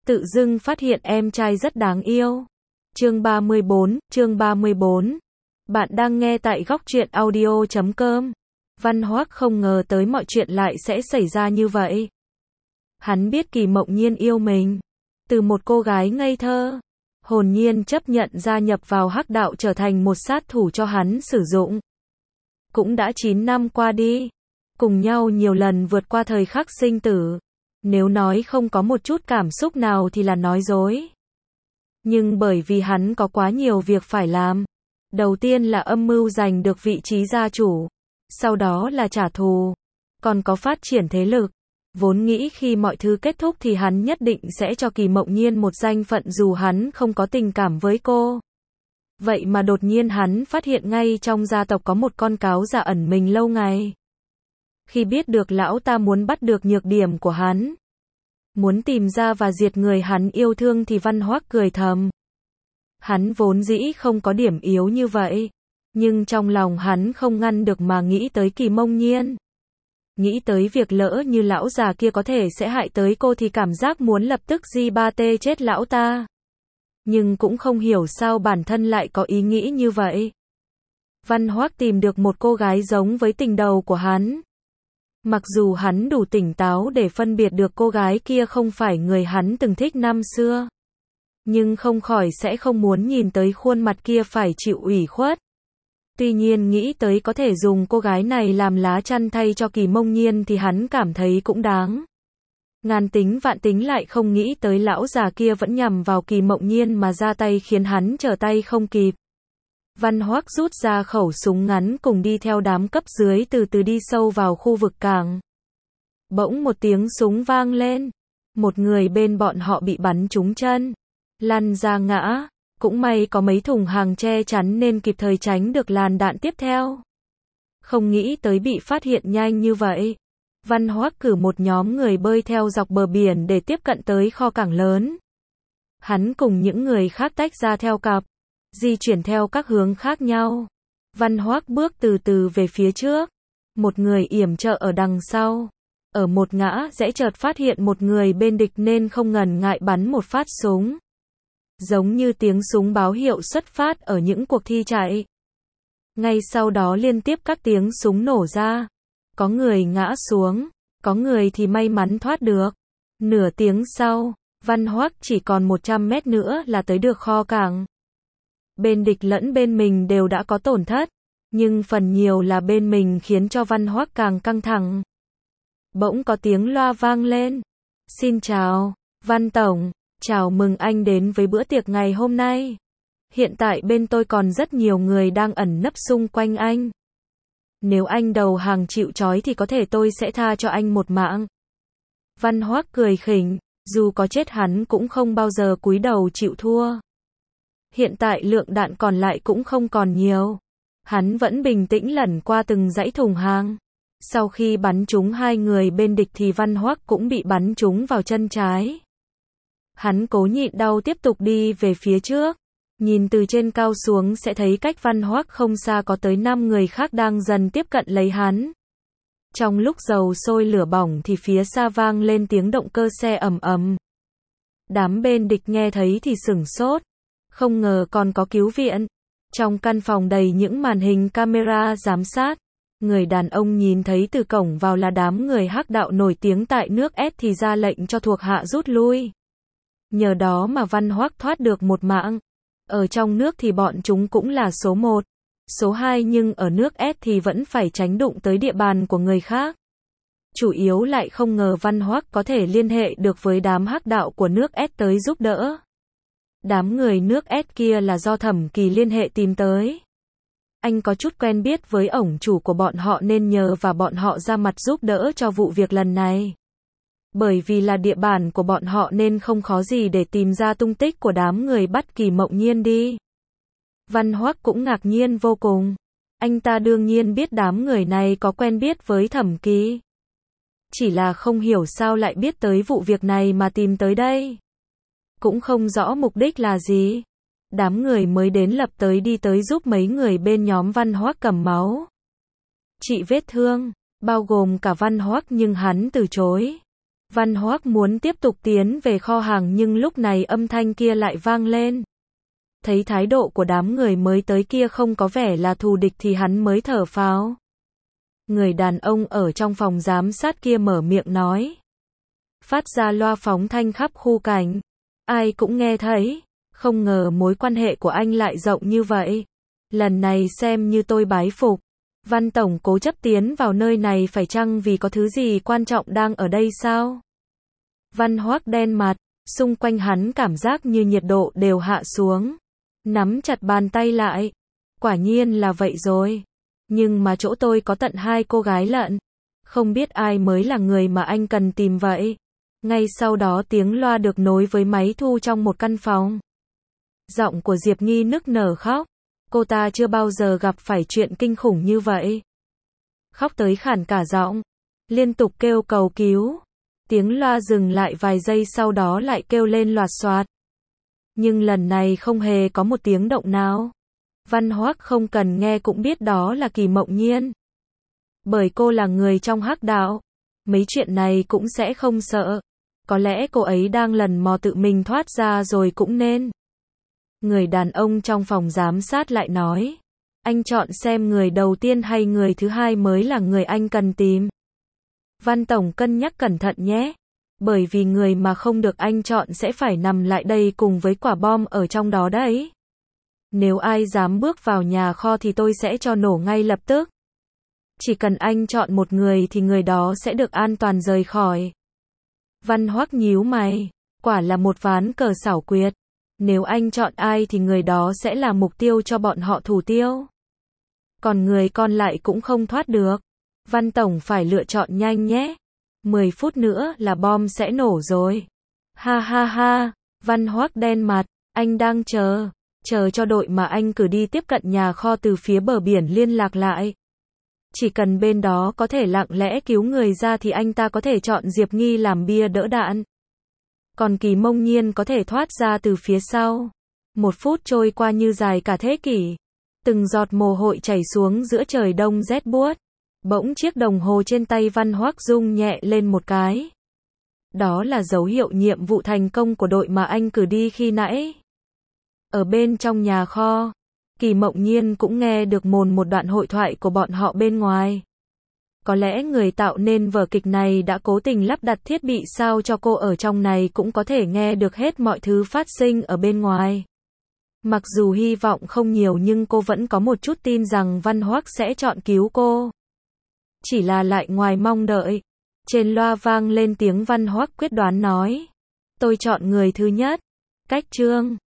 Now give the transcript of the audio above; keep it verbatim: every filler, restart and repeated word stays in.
Tự dưng phát hiện em trai rất đáng yêu. Chương ba mươi bốn, chương ba mươi bốn. Bạn đang nghe tại góc truyện audio chấm com. Văn Hoác không ngờ tới mọi chuyện lại sẽ xảy ra như vậy. Hắn biết Kỳ Mộng Nhiên yêu mình. Từ một cô gái ngây thơ, hồn nhiên chấp nhận gia nhập vào hắc đạo trở thành một sát thủ cho hắn sử dụng. Cũng đã chín năm qua đi, cùng nhau nhiều lần vượt qua thời khắc sinh tử. Nếu nói không có một chút cảm xúc nào thì là nói dối. Nhưng bởi vì hắn có quá nhiều việc phải làm. Đầu tiên là âm mưu giành được vị trí gia chủ. Sau đó là trả thù. Còn có phát triển thế lực. Vốn nghĩ khi mọi thứ kết thúc thì hắn nhất định sẽ cho Kỳ Mộng Nhiên một danh phận dù hắn không có tình cảm với cô. Vậy mà đột nhiên hắn phát hiện ngay trong gia tộc có một con cáo già ẩn mình lâu ngày. Khi biết được lão ta muốn bắt được nhược điểm của hắn, muốn tìm ra và diệt người hắn yêu thương thì Văn Hoác cười thầm. Hắn vốn dĩ không có điểm yếu như vậy, nhưng trong lòng hắn không ngăn được mà nghĩ tới Kỳ Mộng Nhiên. Nghĩ tới việc lỡ như lão già kia có thể sẽ hại tới cô thì cảm giác muốn lập tức di ba tê chết lão ta. Nhưng cũng không hiểu sao bản thân lại có ý nghĩ như vậy. Văn Hoác tìm được một cô gái giống với tình đầu của hắn. Mặc dù hắn đủ tỉnh táo để phân biệt được cô gái kia không phải người hắn từng thích năm xưa, nhưng không khỏi sẽ không muốn nhìn tới khuôn mặt kia phải chịu ủy khuất. Tuy nhiên nghĩ tới có thể dùng cô gái này làm lá chắn thay cho Kỳ Mộng Nhiên thì hắn cảm thấy cũng đáng. Ngàn tính vạn tính lại không nghĩ tới lão già kia vẫn nhằm vào Kỳ Mộng Nhiên mà ra tay khiến hắn trở tay không kịp. Văn Hoác rút ra khẩu súng ngắn cùng đi theo đám cấp dưới từ từ đi sâu vào khu vực cảng. Bỗng một tiếng súng vang lên. Một người bên bọn họ bị bắn trúng chân, lăn ra ngã. Cũng may có mấy thùng hàng che chắn nên kịp thời tránh được làn đạn tiếp theo. Không nghĩ tới bị phát hiện nhanh như vậy. Văn Hoác cử một nhóm người bơi theo dọc bờ biển để tiếp cận tới kho cảng lớn. Hắn cùng những người khác tách ra theo cặp, di chuyển theo các hướng khác nhau. Văn Hoác bước từ từ về phía trước. Một người yểm trợ ở đằng sau. Ở một ngã rẽ chợt phát hiện một người bên địch nên không ngần ngại bắn một phát súng. Giống như tiếng súng báo hiệu xuất phát ở những cuộc thi chạy. Ngay sau đó liên tiếp các tiếng súng nổ ra. Có người ngã xuống, có người thì may mắn thoát được. Nửa tiếng sau, Văn Hoác chỉ còn một trăm mét nữa là tới được kho cảng. Bên địch lẫn bên mình đều đã có tổn thất, nhưng phần nhiều là bên mình khiến cho Văn Hoác càng căng thẳng. Bỗng có tiếng loa vang lên. Xin chào, Văn Tổng, chào mừng anh đến với bữa tiệc ngày hôm nay. Hiện tại bên tôi còn rất nhiều người đang ẩn nấp xung quanh anh. Nếu anh đầu hàng chịu trói thì có thể tôi sẽ tha cho anh một mạng. Văn Hoác cười khỉnh, dù có chết hắn cũng không bao giờ cúi đầu chịu thua. Hiện tại lượng đạn còn lại cũng không còn nhiều. Hắn vẫn bình tĩnh lẩn qua từng dãy thùng hàng. Sau khi bắn trúng hai người bên địch thì Văn Hoác cũng bị bắn trúng vào chân trái. Hắn cố nhịn đau tiếp tục đi về phía trước. Nhìn từ trên cao xuống sẽ thấy cách Văn Hoác không xa có tới năm người khác đang dần tiếp cận lấy hắn. Trong lúc dầu sôi lửa bỏng thì phía xa vang lên tiếng động cơ xe ầm ầm. Đám bên địch nghe thấy thì sửng sốt. Không ngờ còn có cứu viện. Trong căn phòng đầy những màn hình camera giám sát. Người đàn ông nhìn thấy từ cổng vào là đám người hắc đạo nổi tiếng tại nước S thì ra lệnh cho thuộc hạ rút lui. Nhờ đó mà Văn Hoác thoát được một mạng. Ở trong nước thì bọn chúng cũng là số một, số hai nhưng ở nước S thì vẫn phải tránh đụng tới địa bàn của người khác. Chủ yếu lại không ngờ Văn Hoác có thể liên hệ được với đám hắc đạo của nước S tới giúp đỡ. Đám người nước S kia là do Thẩm Kỳ liên hệ tìm tới. Anh có chút quen biết với ổng chủ của bọn họ nên nhờ và bọn họ ra mặt giúp đỡ cho vụ việc lần này. Bởi vì là địa bàn của bọn họ nên không khó gì để tìm ra tung tích của đám người bắt Kỳ Mộng Nhiên đi. Văn Hoác cũng ngạc nhiên vô cùng. Anh ta đương nhiên biết đám người này có quen biết với Thẩm Kỳ. Chỉ là không hiểu sao lại biết tới vụ việc này mà tìm tới đây. Cũng không rõ mục đích là gì. Đám người mới đến lập tới đi tới giúp mấy người bên nhóm Văn Hoác cầm máu. Trị vết thương, bao gồm cả Văn Hoác nhưng hắn từ chối. Văn Hoác muốn tiếp tục tiến về kho hàng nhưng lúc này âm thanh kia lại vang lên. Thấy thái độ của đám người mới tới kia không có vẻ là thù địch thì hắn mới thở phào. Người đàn ông ở trong phòng giám sát kia mở miệng nói. Phát ra loa phóng thanh khắp khu cảnh. Ai cũng nghe thấy. Không ngờ mối quan hệ của anh lại rộng như vậy. Lần này xem như tôi bái phục. Văn Tổng cố chấp tiến vào nơi này phải chăng vì có thứ gì quan trọng đang ở đây sao? Văn Hoác đen mặt, xung quanh hắn cảm giác như nhiệt độ đều hạ xuống. Nắm chặt bàn tay lại. Quả nhiên là vậy rồi. Nhưng mà chỗ tôi có tận hai cô gái lận. Không biết ai mới là người mà anh cần tìm vậy. Ngay sau đó tiếng loa được nối với máy thu trong một căn phòng. Giọng của Diệp Nghi nức nở khóc. Cô ta chưa bao giờ gặp phải chuyện kinh khủng như vậy. Khóc tới khản cả giọng. Liên tục kêu cầu cứu. Tiếng loa dừng lại vài giây sau đó lại kêu lên loạt xoạt. Nhưng lần này không hề có một tiếng động nào. Văn Hoác không cần nghe cũng biết đó là Kỳ Mộng Nhiên. Bởi cô là người trong hắc đạo. Mấy chuyện này cũng sẽ không sợ. Có lẽ cô ấy đang lần mò tự mình thoát ra rồi cũng nên. Người đàn ông trong phòng giám sát lại nói. Anh chọn xem người đầu tiên hay người thứ hai mới là người anh cần tìm. Văn Tổng cân nhắc cẩn thận nhé. Bởi vì người mà không được anh chọn sẽ phải nằm lại đây cùng với quả bom ở trong đó đấy. Nếu ai dám bước vào nhà kho thì tôi sẽ cho nổ ngay lập tức. Chỉ cần anh chọn một người thì người đó sẽ được an toàn rời khỏi. Văn Hoác nhíu mày. Quả là một ván cờ xảo quyệt. Nếu anh chọn ai thì người đó sẽ là mục tiêu cho bọn họ thủ tiêu. Còn người còn lại cũng không thoát được. Văn Tổng phải lựa chọn nhanh nhé. mười phút nữa là bom sẽ nổ rồi. Ha ha ha. Văn Hoác đen mặt. Anh đang chờ. Chờ cho đội mà anh cử đi tiếp cận nhà kho từ phía bờ biển liên lạc lại. Chỉ cần bên đó có thể lặng lẽ cứu người ra thì anh ta có thể chọn Diệp Nghi làm bia đỡ đạn. Còn Kỳ Mông Nhiên có thể thoát ra từ phía sau. Một phút trôi qua như dài cả thế kỷ. Từng giọt mồ hôi chảy xuống giữa trời đông rét buốt. Bỗng chiếc đồng hồ trên tay Văn Hoác rung nhẹ lên một cái. Đó là dấu hiệu nhiệm vụ thành công của đội mà anh cử đi khi nãy. Ở bên trong nhà kho, Kỳ Mộng Nhiên cũng nghe được mồn một đoạn hội thoại của bọn họ bên ngoài. Có lẽ người tạo nên vở kịch này đã cố tình lắp đặt thiết bị sao cho cô ở trong này cũng có thể nghe được hết mọi thứ phát sinh ở bên ngoài. Mặc dù hy vọng không nhiều nhưng cô vẫn có một chút tin rằng Văn Hoác sẽ chọn cứu cô. Chỉ là lại ngoài mong đợi. Trên loa vang lên tiếng Văn Hoác quyết đoán nói. Tôi chọn người thứ nhất. Cách chương